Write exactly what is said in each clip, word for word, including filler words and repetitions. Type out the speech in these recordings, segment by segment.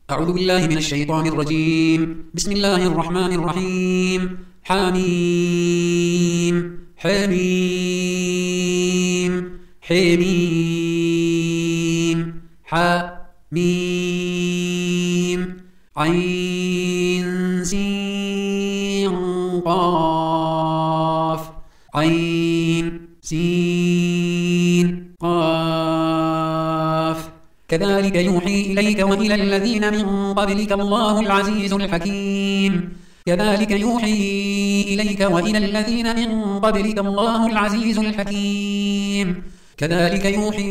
أعوذ بالله من الشيطان الرجيم. بسم الله الرحمن الرحيم. حميم حميم حميم حميم عين سين قاف عين سين قاف كذلك يوحي إليك وإلى الذين من قبلك الله العزيز الحكيم. كذلك يوحي إليك وإلى الذين من قبلك الله العزيز الحكيم. كذلك يوحي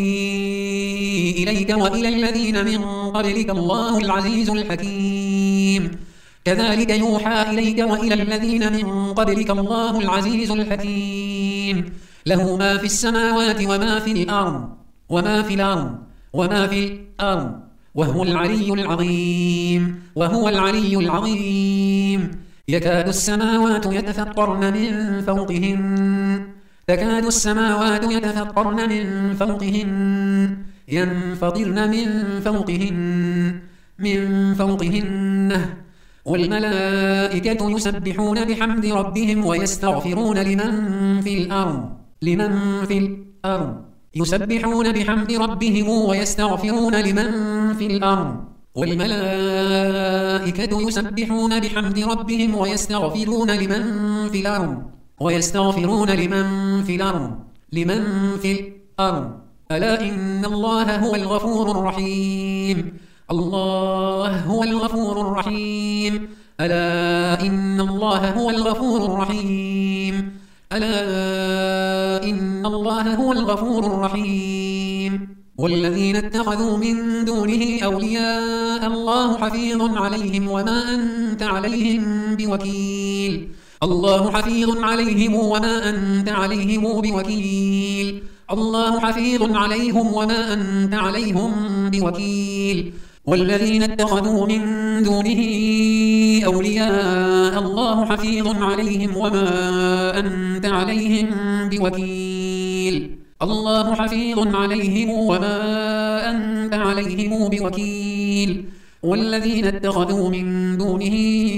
إليك وإلى الذين من قبلك الله العزيز الحكيم. كذلك يوحى إليك وإلى الذين من قبلك الله العزيز الحكيم. له ما في السماوات وما في الأرض وما في الأرض وما في الأرض وهو العلي العظيم وهو العلي العظيم. يكاد السماوات يتفطرن من فوقهن تكاد السماوات يتفطرن من فوقهن ينفطرن من فوقهن من فوقهن والملائكة يسبحون بحمد ربهم ويستغفرون لمن في الأرض لمن في الأرض يسبحون بحمد ربهم ويستغفرون لمن في الأرض والملائكة يسبحون بحمد ربهم ويستغفرون لمن في الأرض ويستغفرون لمن في الأرض لمن في الأرض ألا إن الله هو الغفور الرحيم. الله هو الغفور الرحيم. ألا إن الله هو الغفور الرحيم. ألا إن الله هو الغفور الرحيم. والذين اتخذوا من دونه أولياء الله حفيظ عليهم وما أنت عليهم بوكيل. الله حفيظ عليهم وما أنت عليهم بوكيل. الله حفيظ عليهم وما أنت عليهم بوكيل. والذين اتخذوا من دونه أولياء الله حفيظ عليهم وما أنت عليهم بوكيل. الله حفيظ عليهم وما أنت عليهم بوكيل. والذين اتخذوا من دونه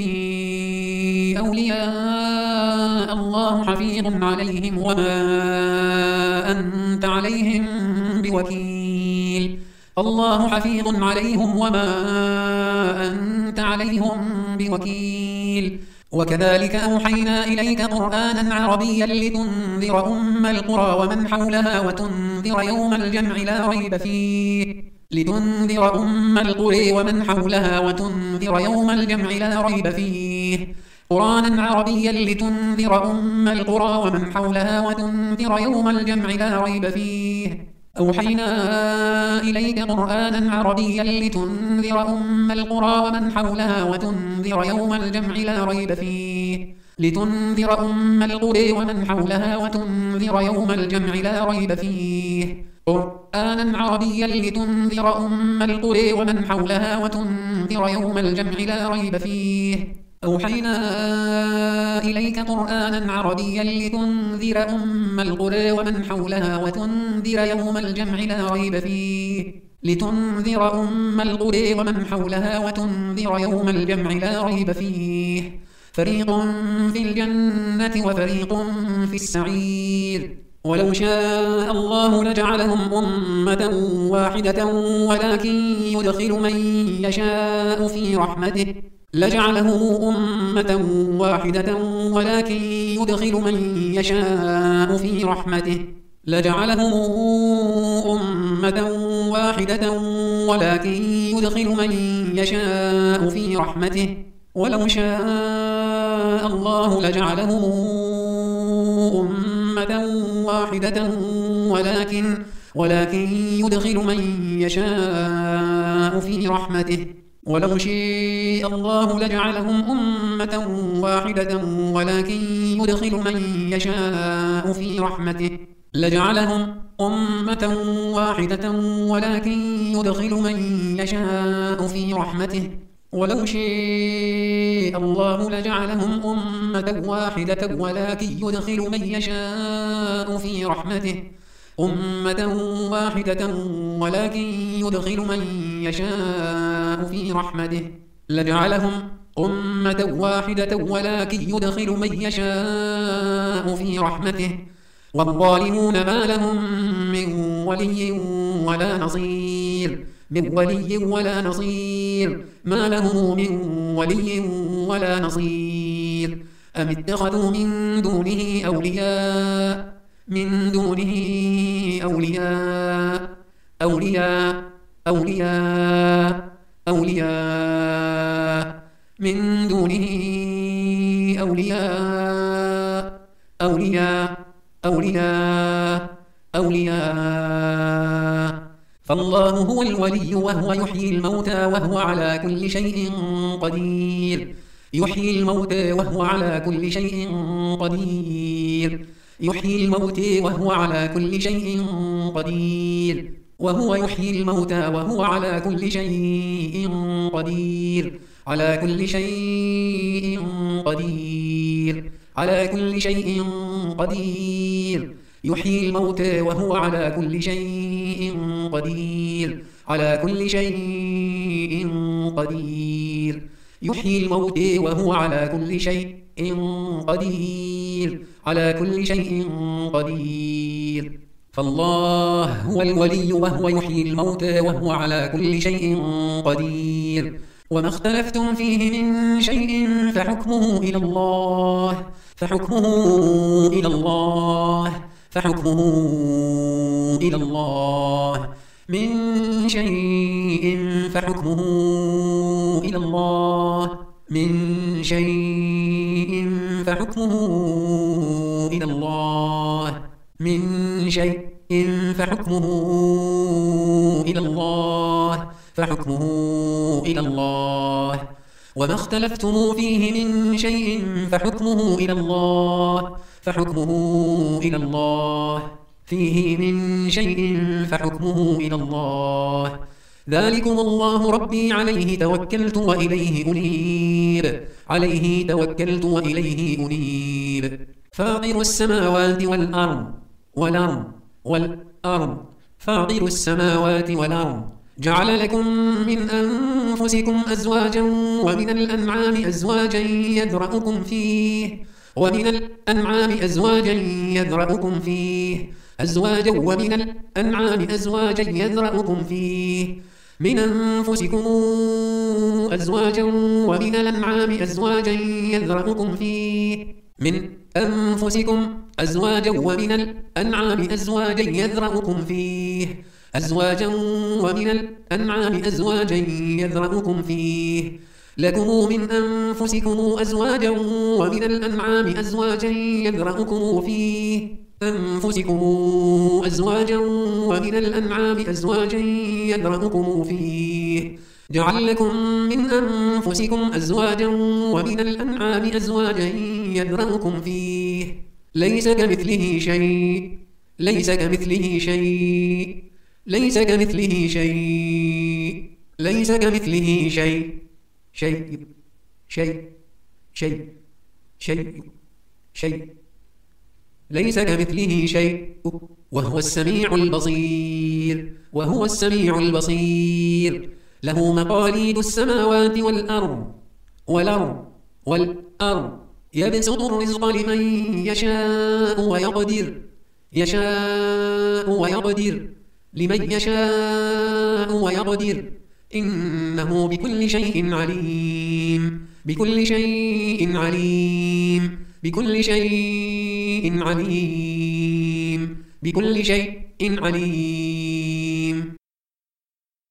أولياء الله حفيظ عليهم وما أنت عليهم بوكيل. الله حفيظ عليهم وما أنت عليهم بوكيل. وكذلك أوحينا إليك قرآنا عربيا لتنذر أم القرى ومن حولها وتنذر يوم الجمع لا ريب فيه لتنذر أم القرى ومن حولها وتنذر يوم الجمع لا ريب فيه قرآنا عربيا لتنذر أم القرى ومن حولها وتنذر يوم الجمع لا ريب فيه أوحينا إليك قرآنا عربيا لتنذر أم القرى ومن حولها وتنذر يوم الجمع لا ريب فيه لتنذر أم القرى ومن حولها وتنذر يوم الجمع لا ريب فيه قرآنا عربيا لتنذر أم القرى ومن حولها وتنذر يوم الجمع لا ريب فيه أوحينا إليك قرآنا عربيا لتنذر أم القرى ومن حولها وتنذر يوم الجمع لا ريب فيه لتنذر أم القرى ومن حولها وتنذر يوم الجمع لا ريب فيه فريق في الجنة وفريق في السعير. ولو شاء الله لجعلهم أمة واحدة ولكن يدخل من يشاء في رحمته لجعلهم أمة واحدة ولكن يدخل من يشاء في رحمته لجعلهم أمة واحدة ولكن يدخل من يشاء في رحمته ولو شاء الله لجعلهم أمة واحدة ولكن ولكن يدخل من يشاء في رحمته ولو شاء الله لجعلهم أمة واحدة ولكن يدخل من يشاء في رحمته لجعلهم أمة واحدة ولكن يدخل من يشاء في رحمته ولو شاء الله لجعلهم أمة واحدة ولكن يدخل من يشاء في رحمته أمة واحدة ولكن يدخل من يشاء في رحمته لجعلهم أمة واحدة ولكن يدخل من يشاء في رحمته والظالمون ما لهم من ولي ولا نصير من ولي ولا نصير ما لهم من ولي ولا نصير أم اتخذوا من دونه أولياء من دونه أولياء أولياء أولياء أولياء من دونه أولياء أولياء أولياء أولياء فالله هو الولي وهو يحيي الموتى وهو على كل شيء قدير يحيي الموتى وهو على كل شيء قدير يحيي الموتى وهو على كل شيء قدير وهو يحيي الموتى وهو على كل شيء قدير على كل شيء قدير على كل شيء قدير يحيي الموتى وهو على كل شيء قدير على كل شيء قدير يحيي الموتى وهو على كل شيء قدير على كل شيء قدير فالله هو الولي وهو يحيي الموتى وهو على كل شيء قدير وما اختلفتم فيه من شيء فحكمه إلى الله فحكمه إلى الله فحكمه إلى الله من شيء فحكمه إلى الله من شيء فحكمه إلى الله من شيء فحكمه إلى الله فحكمه إلى الله وما اختلفتم فيه من شيء فحكمه إلى الله فحكمه إلى الله فيه من شيء فحكمه إلى الله ذلكم الله ربي عليه توكلت وإليه أنيب عليه توكلت وإليه أنيب فاطر السماوات والأرض والأرض والأرض فاطر السماوات والأرض جعل لكم من أنفسكم أزواجا ومن الأنعام أزواجا يذرأكم فيه ومن الأنعام أزواجا يذرأكم فيه أزواجا ومن الأنعام أزواجا يذرأكم فيه من أنفسكم أزواجا ومن الأنعام أزواجا يذرأكم فيه من أنفسكم أزواجا ومن الأنعام أزواجا يذرأكم فيه أزواجا ومن الأنعام أزواجا يذرأكم فيه لكم من أنفسكم أزواجا ومن الأنعام أزواجا يذرأكم فيه أنفسكم أزواجا ومن الأنعام أزواجا يذرأكم فيه جعل لكم من أنفسكم أزواجا ومن الأنعام أزواجا يذرأكم فيه ليس كمثله شيء ليس كمثله شيء ليس كمثله شيء ليس كمثله شيء شيء شيء شيء شيء شيء ليس كمثله شيء وهو السميع البصير وهو السميع البصير له مقاليد السماوات والأرض والأرض والأرض يبسط الرزق لمن يشاء ويقدر يشاء ويقدر لمن يشاء ويقدر إنه بكل شيء عليم بكل شيء عليم بكل شيء عليم بكل شيء عليم